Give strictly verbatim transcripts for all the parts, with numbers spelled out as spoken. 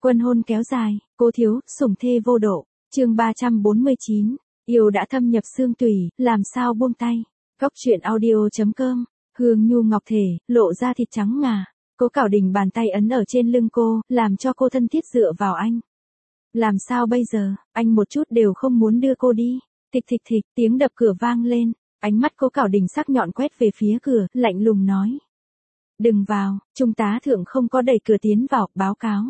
Quân hôn kéo dài, cố thiếu, sủng thê vô độ. Chương ba trăm bốn mươi chín. Yêu đã thâm nhập xương tủy, làm sao buông tay. Góc truyện audio chấm com. Hương nhu ngọc thể, lộ ra thịt trắng ngà. Cố Cảo Đình bàn tay ấn ở trên lưng cô, làm cho cô thân thiết dựa vào anh. Làm sao bây giờ, anh một chút đều không muốn đưa cô đi. Thịch thịch thịch, tiếng đập cửa vang lên. Ánh mắt Cố Cảo Đình sắc nhọn quét về phía cửa, lạnh lùng nói. Đừng vào, trung tá thượng không có đẩy cửa tiến vào, báo cáo.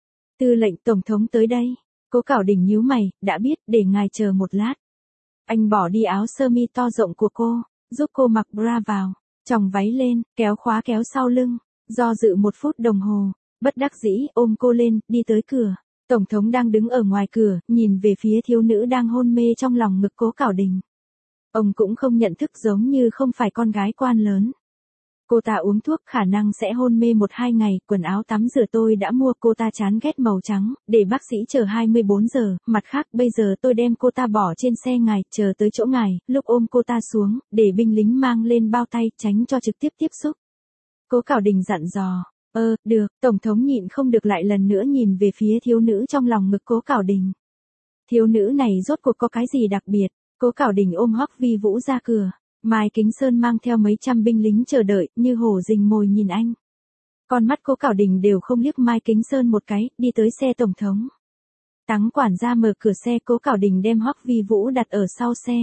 Tư lệnh tổng thống tới đây. Cố Cảo Đình nhíu mày, đã biết, để ngài chờ một lát. Anh bỏ đi áo sơ mi to rộng của cô, giúp cô mặc bra vào, chòng váy lên, kéo khóa kéo sau lưng, do dự một phút đồng hồ, bất đắc dĩ ôm cô lên, đi tới cửa. Tổng thống đang đứng ở ngoài cửa, nhìn về phía thiếu nữ đang hôn mê trong lòng ngực Cố Cảo Đình. Ông cũng không nhận thức giống như không phải con gái quan lớn. Cô ta uống thuốc khả năng sẽ hôn mê một hai ngày, quần áo tắm rửa tôi đã mua, cô ta chán ghét màu trắng, để bác sĩ chờ hai mươi bốn giờ, mặt khác bây giờ tôi đem cô ta bỏ trên xe ngài, chờ tới chỗ ngài, lúc ôm cô ta xuống, để binh lính mang lên bao tay, tránh cho trực tiếp tiếp xúc. Cố Cảo Đình dặn dò, ơ, được, Tổng thống nhịn không được lại lần nữa nhìn về phía thiếu nữ trong lòng ngực Cố Cảo Đình. Thiếu nữ này rốt cuộc có cái gì đặc biệt, Cố Cảo Đình ôm Hoắc Vi Vũ ra cửa. Mai Kính Sơn mang theo mấy trăm binh lính chờ đợi, như hổ rình mồi nhìn anh. Con mắt Cố Cảo Đình đều không liếc Mai Kính Sơn một cái, đi tới xe tổng thống. Tắng quản gia mở cửa xe, Cố Cảo Đình đem Hoắc Vi Vũ đặt ở sau xe.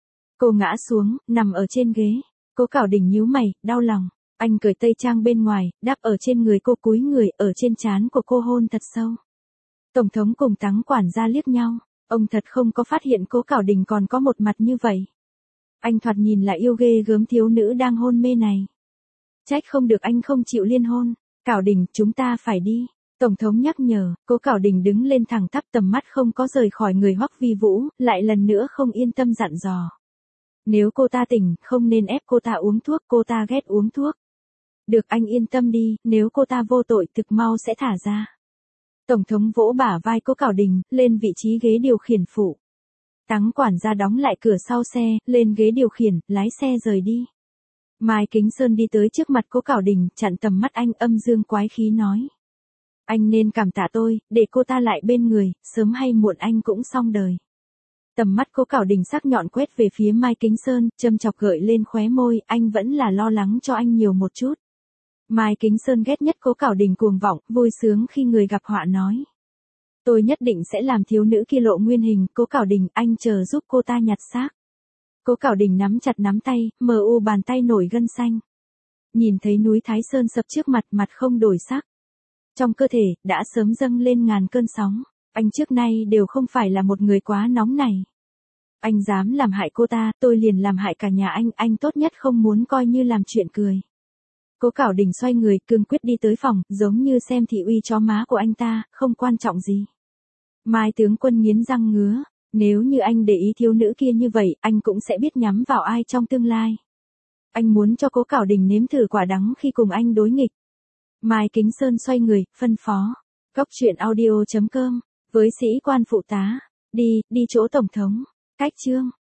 Cô ngã xuống, nằm ở trên ghế. Cố Cảo Đình nhíu mày, đau lòng. Anh cởi tây trang bên ngoài, đáp ở trên người cô, cúi người, ở trên trán của cô hôn thật sâu. Tổng thống cùng Tắng quản gia liếc nhau. Ông thật không có phát hiện Cố Cảo Đình còn có một mặt như vậy. Anh thoạt nhìn là yêu ghê gớm thiếu nữ đang hôn mê này. Trách không được anh không chịu liên hôn. Cảo Đình, chúng ta phải đi. Tổng thống nhắc nhở, Cố Cảo Đình đứng lên thẳng tắp, tầm mắt không có rời khỏi người Hoắc Vi Vũ, lại lần nữa không yên tâm dặn dò. Nếu cô ta tỉnh, không nên ép cô ta uống thuốc, cô ta ghét uống thuốc. Được, anh yên tâm đi, nếu cô ta vô tội thực mau sẽ thả ra. Tổng thống vỗ bả vai Cố Cảo Đình, lên vị trí ghế điều khiển phụ. Tắng quản gia đóng lại cửa sau xe, lên ghế điều khiển, lái xe rời đi. Mai Kính Sơn đi tới trước mặt Cố Cảo Đình, chặn tầm mắt anh, âm dương quái khí nói. Anh nên cảm tạ tôi, để cô ta lại bên người, sớm hay muộn anh cũng xong đời. Tầm mắt Cố Cảo Đình sắc nhọn quét về phía Mai Kính Sơn, châm chọc gợi lên khóe môi, anh vẫn là lo lắng cho anh nhiều một chút. Mai Kính Sơn ghét nhất Cố Cảo Đình cuồng vọng, vui sướng khi người gặp họa nói. Tôi nhất định sẽ làm thiếu nữ kia lộ nguyên hình, Cố Cảo Đình, anh chờ giúp cô ta nhặt xác. Cố Cảo Đình nắm chặt nắm tay, mờ u bàn tay nổi gân xanh. Nhìn thấy núi Thái Sơn sập trước mặt, mặt không đổi sắc. Trong cơ thể, đã sớm dâng lên ngàn cơn sóng. Anh trước nay đều không phải là một người quá nóng này. Anh dám làm hại cô ta, tôi liền làm hại cả nhà anh, anh tốt nhất không muốn coi như làm chuyện cười. Cố Cảo Đình xoay người, cương quyết đi tới phòng, giống như xem thị uy chó má của anh ta, không quan trọng gì. Mai tướng quân nghiến răng ngứa, nếu như anh để ý thiếu nữ kia như vậy, anh cũng sẽ biết nhắm vào ai trong tương lai. Anh muốn cho Cố Cảo Đình nếm thử quả đắng khi cùng anh đối nghịch. Mai Kính Sơn xoay người, phân phó. Góc truyện audio chấm com, với sĩ quan phụ tá, đi, đi chỗ tổng thống. Cách chương.